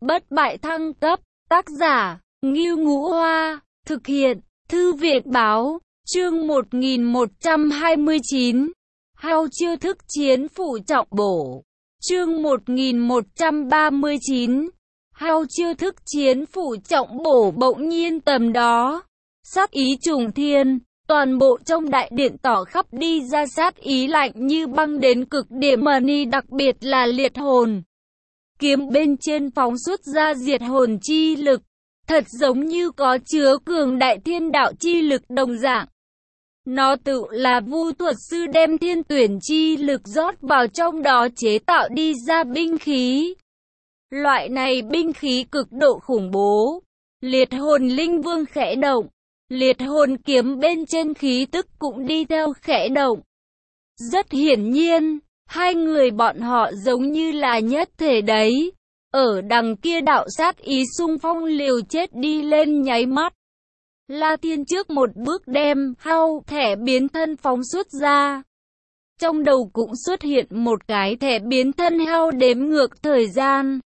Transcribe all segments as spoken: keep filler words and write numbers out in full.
Bất bại thăng cấp, tác giả, Ngưu Ngũ Hoa, thực hiện, Thư viện Báo, chương một nghìn một trăm hai mươi chín, Hao chiêu thức chiến phủ trọng bổ, chương một nghìn một trăm ba mươi chín, Hao chiêu thức chiến phủ trọng bổ. Bỗng nhiên tầm đó, sát ý trùng thiên, toàn bộ trong đại điện tỏ khắp đi ra sát ý lạnh như băng đến cực điểm, mà ni đặc biệt là liệt hồn kiếm bên trên phóng xuất ra diệt hồn chi lực, thật giống như có chứa cường đại thiên đạo chi lực đồng dạng. Nó tự là vu thuật sư đem thiên tuyển chi lực rót vào trong đó chế tạo đi ra binh khí. Loại này binh khí cực độ khủng bố. Liệt hồn linh vương khẽ động, liệt hồn kiếm bên trên khí tức cũng đi theo khẽ động. Rất hiển nhiên, hai người bọn họ giống như là nhất thể đấy. Ở đằng kia đạo sát ý xung phong liều chết đi lên nháy mắt. La Thiên trước một bước đem hao thẻ biến thân phóng xuất ra. Trong đầu cũng xuất hiện một cái thẻ biến thân hao đếm ngược thời gian.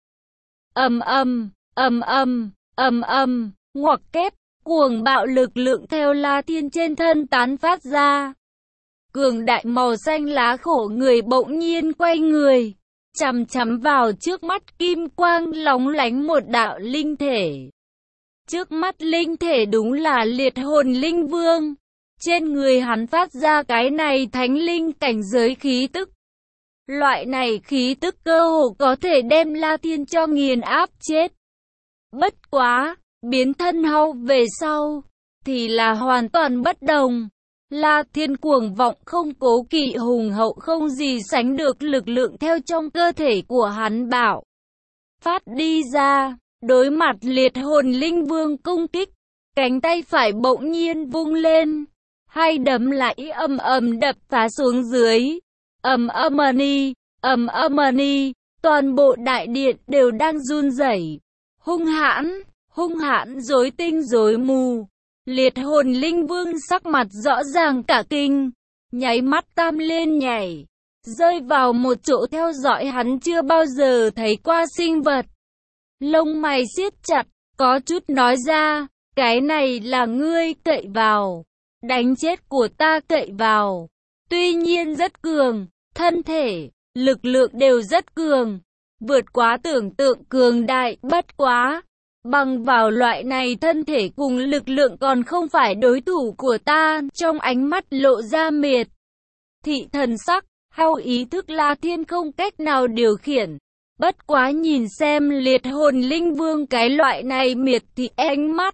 Ầm ầm, ầm ầm, ầm ầm, ngoặc kép, cuồng bạo lực lượng theo La Thiên trên thân tán phát ra. Cường đại màu xanh lá khổ người bỗng nhiên quay người, chằm chằm vào trước mắt kim quang lóng lánh một đạo linh thể. Trước mắt linh thể đúng là liệt hồn linh vương. Trên người hắn phát ra cái này thánh linh cảnh giới khí tức. Loại này khí tức cơ hồ có thể đem La Thiên cho nghiền áp chết. Bất quá, biến thân hao về sau, thì là hoàn toàn bất đồng. La Thiên cuồng vọng không cố kỵ hùng hậu không gì sánh được lực lượng theo trong cơ thể của hắn bạo phát đi ra. Đối mặt liệt hồn linh vương công kích, cánh tay phải bỗng nhiên vung lên, hai đấm lại ầm ầm đập phá xuống dưới. Ầm ầm ni, ầm ầm ni, toàn bộ đại điện đều đang run rẩy. Hung hãn, hung hãn rối tinh rối mù. Liệt hồn linh vương sắc mặt rõ ràng cả kinh, nháy mắt tam lên nhảy, rơi vào một chỗ theo dõi hắn chưa bao giờ thấy qua sinh vật. Lông mày siết chặt, có chút nói ra, cái này là ngươi cậy vào, đánh chết của ta cậy vào. Tuy nhiên rất cường, thân thể, lực lượng đều rất cường, vượt quá tưởng tượng cường đại, bất quá. Bằng vào loại này thân thể cùng lực lượng còn không phải đối thủ của ta. Trong ánh mắt lộ ra miệt thị thần sắc, hao ý thức La Thiên không cách nào điều khiển. Bất quá nhìn xem liệt hồn linh vương cái loại này miệt thị ánh mắt,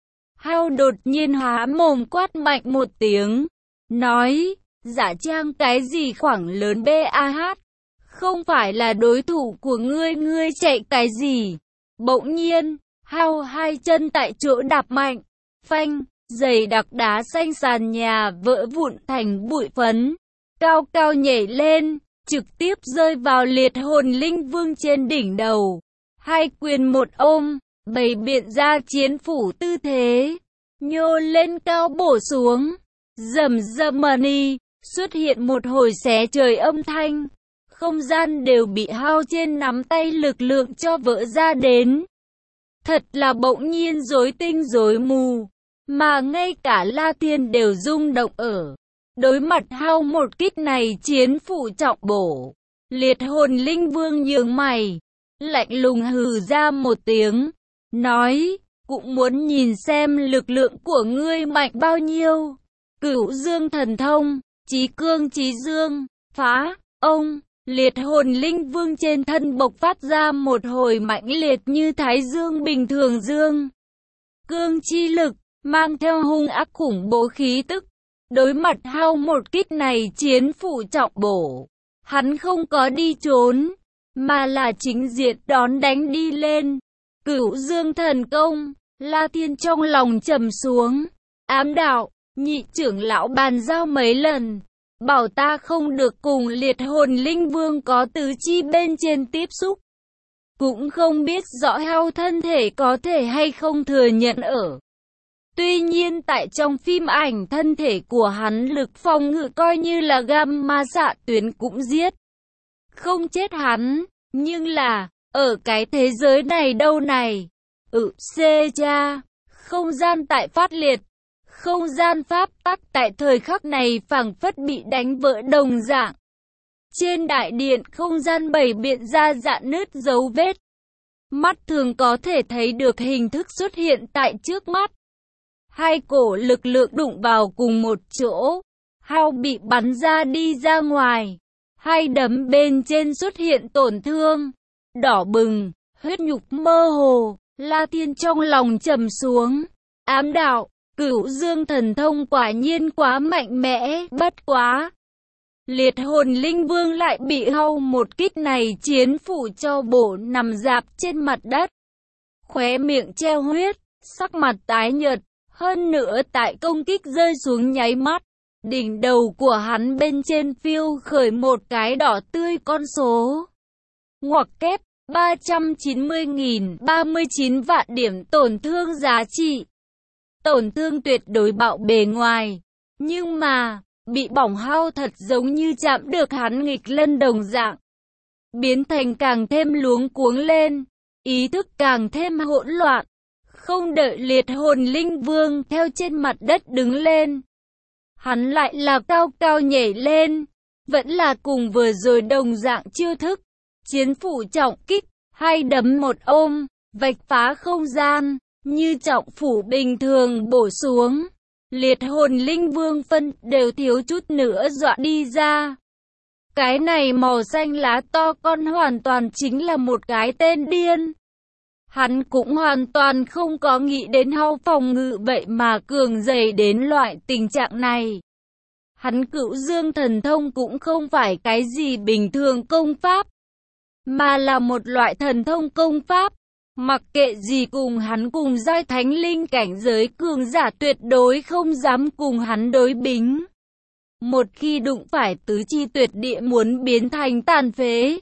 hao đột nhiên há mồm quát mạnh một tiếng, nói, giả trang cái gì khoảng lớn bah, không phải là đối thủ của ngươi, ngươi chạy cái gì. Bỗng nhiên, hao hai chân tại chỗ đạp mạnh, phanh, dày đặc đá xanh sàn nhà vỡ vụn thành bụi phấn, cao cao nhảy lên, trực tiếp rơi vào liệt hồn linh vương trên đỉnh đầu. Hai quyền một ôm, bày biện ra chiến phủ tư thế, nhô lên cao bổ xuống, rầm rầm ni, xuất hiện một hồi xé trời âm thanh, không gian đều bị hao trên nắm tay lực lượng cho vỡ ra đến. Thật là bỗng nhiên rối tinh rối mù, mà ngay cả La Thiên đều rung động ở. Đối mặt hao một kích này chiến phủ trọng bổ, liệt hồn linh vương nhướng mày, lạnh lùng hừ ra một tiếng, nói, cũng muốn nhìn xem lực lượng của ngươi mạnh bao nhiêu. Cửu dương thần thông, chí cương chí dương, phá, ông. Liệt hồn linh vương trên thân bộc phát ra một hồi mãnh liệt như thái dương bình thường dương cương chi lực, mang theo hung ác khủng bố khí tức. Đối mặt hao một kích này chiến phủ trọng bổ, hắn không có đi trốn, mà là chính diện đón đánh đi lên. Cửu dương thần công, La Thiên trong lòng trầm xuống, ám đạo, nhị trưởng lão bàn giao mấy lần, bảo ta không được cùng liệt hồn linh vương có tứ chi bên trên tiếp xúc. Cũng không biết rõ hao thân thể có thể hay không thừa nhận ở. Tuy nhiên tại trong phim ảnh thân thể của hắn lực phòng ngự coi như là gamma xạ tuyến cũng giết không chết hắn. Nhưng là, Ở cái thế giới này đâu này? Ừ, C cha. Không gian tại phát liệt. Không gian pháp tắc tại thời khắc này phảng phất bị đánh vỡ đồng dạng. Trên đại điện không gian bày biện ra rạn nứt dấu vết. Mắt thường có thể thấy được hình thức xuất hiện tại trước mắt. Hai cổ lực lượng đụng vào cùng một chỗ. Hao bị bắn ra đi ra ngoài. Hai đấm bên trên xuất hiện tổn thương. Đỏ bừng, huyết nhục mơ hồ. La Thiên trong lòng trầm xuống. Ám đạo, Cửu Dương thần thông quả nhiên quá mạnh mẽ, bất quá. Liệt hồn linh vương lại bị Hao một kích này chiến phủ cho bổ nằm rạp trên mặt đất. Khóe miệng treo huyết, sắc mặt tái nhợt, hơn nữa tại công kích rơi xuống nháy mắt. Đỉnh đầu của hắn bên trên phiêu khởi một cái đỏ tươi con số. Ngoặc kép, ba trăm chín mươi nghìn ba mươi chín vạn điểm tổn thương giá trị. Tổn thương tuyệt đối bạo bề ngoài. Nhưng mà, bị bỏng Hao thật giống như chạm được hắn nghịch lân đồng dạng. Biến thành càng thêm luống cuống lên. Ý thức càng thêm hỗn loạn. Không đợi liệt hồn linh vương theo trên mặt đất đứng lên. Hắn lại là cao cao nhảy lên. Vẫn là cùng vừa rồi đồng dạng chiêu thức. Chiến phủ trọng kích, hai đấm một ôm, vạch phá không gian, như trọng phủ bình thường bổ xuống. Liệt hồn linh vương phân đều thiếu chút nữa dọa đi ra. Cái này màu xanh lá to con hoàn toàn chính là một cái tên điên. Hắn cũng hoàn toàn không có nghĩ đến Hao phòng ngự vậy mà cường dày đến loại tình trạng này. Hắn Cửu Dương thần thông cũng không phải cái gì bình thường công pháp, mà là một loại thần thông công pháp. Mặc kệ gì cùng hắn cùng giai thánh linh cảnh giới cường giả tuyệt đối không dám cùng hắn đối bính. Một khi đụng phải tứ chi tuyệt địa muốn biến thành tàn phế.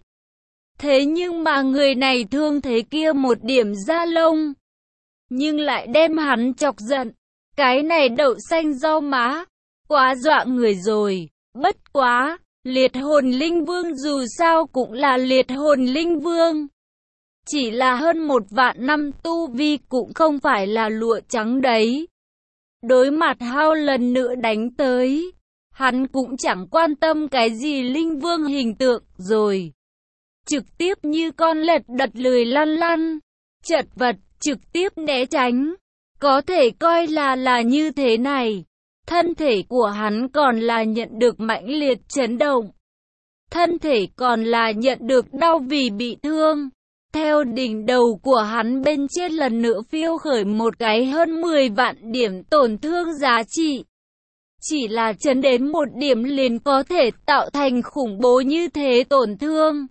Thế nhưng mà người này thương thế kia một điểm da lông, nhưng lại đem hắn chọc giận. Cái này đậu xanh rau má, quá dọa người rồi. Bất quá, liệt hồn linh vương dù sao cũng là liệt hồn linh vương. Chỉ là hơn một vạn năm tu vi cũng không phải là lụa trắng đấy. Đối mặt Hao lần nữa đánh tới, hắn cũng chẳng quan tâm cái gì linh vương hình tượng rồi. Trực tiếp như con lật đật lười lăn lăn, chật vật, trực tiếp né tránh. Có thể coi là là như thế này. Thân thể của hắn còn là nhận được mãnh liệt chấn động. Thân thể còn là nhận được đau vì bị thương. Theo đỉnh đầu của hắn bên trên lần nữa phiêu khởi một cái hơn mười vạn điểm tổn thương giá trị. Chỉ là chấn đến một điểm liền có thể tạo thành khủng bố như thế tổn thương.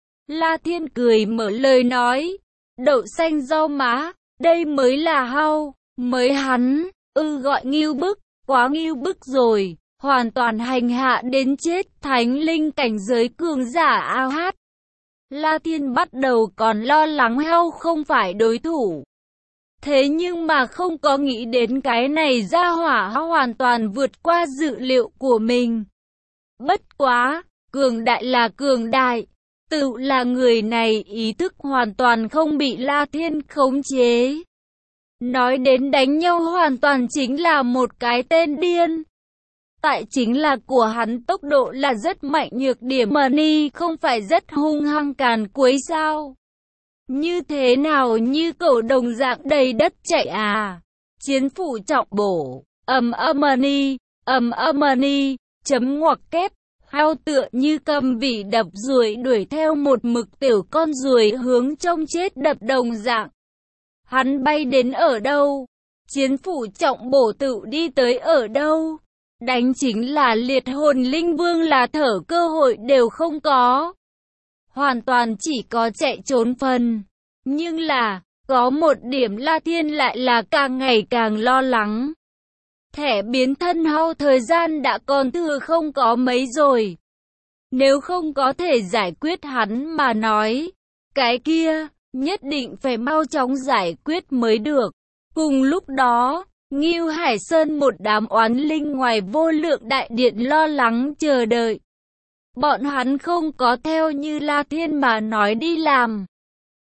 La Thiên cười mở lời nói. Đậu xanh rau má, đây mới là Hao, mới hắn, ư gọi ngưu bức, quá ngưu bức rồi. Hoàn toàn hành hạ đến chết thánh linh cảnh giới cường giả ao hát. La Thiên bắt đầu còn lo lắng Hao không phải đối thủ. Thế nhưng mà không có nghĩ đến cái này ra hỏa hoàn toàn vượt qua dự liệu của mình. Bất quá, cường đại là cường đại. Tự là người này ý thức hoàn toàn không bị La Thiên khống chế. Nói đến đánh nhau hoàn toàn chính là một cái tên điên. Tại chính là của hắn tốc độ là rất mạnh, nhược điểm mà ni không phải rất hung hăng càn quấy sao. Như thế nào như cẩu đồng dạng đầy đất chạy à. Chiến phủ trọng bổ, ầm âm-ni, ầm âm-ni, chấm ngoặc kép. Hao tựa như cầm vị đập ruồi đuổi theo một mực tiểu con ruồi hướng trong chết đập đồng dạng. Hắn bay đến ở đâu? Chiến phủ trọng bổ tự đi tới ở đâu? Đánh chính là liệt hồn linh vương là thở cơ hội đều không có. Hoàn toàn chỉ có chạy trốn phần. Nhưng là, có một điểm La Thiên lại là càng ngày càng lo lắng. Thẻ biến thân Hao thời gian đã còn thừa không có mấy rồi. Nếu không có thể giải quyết hắn mà nói, cái kia, nhất định phải mau chóng giải quyết mới được. Cùng lúc đó, Ngưu Hải Sơn một đám oán linh ngoài vô lượng đại điện lo lắng chờ đợi. Bọn hắn không có theo như La Thiên mà nói đi làm.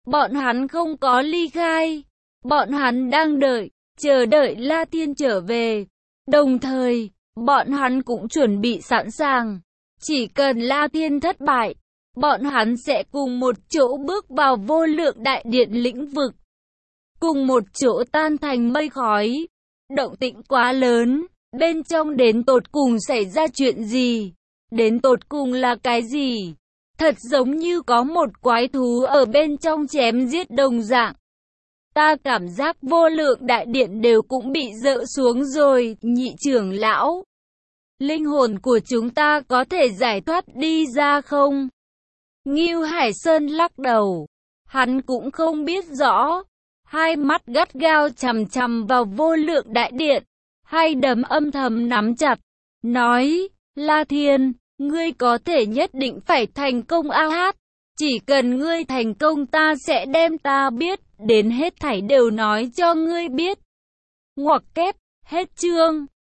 Bọn hắn không có ly khai. Bọn hắn đang đợi, chờ đợi La Thiên trở về. Đồng thời, bọn hắn cũng chuẩn bị sẵn sàng. Chỉ cần La Thiên thất bại, bọn hắn sẽ cùng một chỗ bước vào vô lượng đại điện lĩnh vực. Cùng một chỗ tan thành mây khói. Động tĩnh quá lớn, bên trong đến tột cùng xảy ra chuyện gì? Đến tột cùng là cái gì? Thật giống như có một quái thú ở bên trong chém giết đồng dạng. Ta cảm giác vô lượng đại điện đều cũng bị dỡ xuống rồi, nhị trưởng lão. Linh hồn của chúng ta có thể giải thoát đi ra không? Ngưu Hải Sơn lắc đầu. Hắn cũng không biết rõ. Hai mắt gắt gao chằm chằm vào vô lượng đại điện. Hai đấm âm thầm nắm chặt. Nói, La Thiên, ngươi có thể nhất định phải thành công a hát. Chỉ cần ngươi thành công ta sẽ đem ta biết, đến hết thảy đều nói cho ngươi biết. Ngoặc kép, hết chương.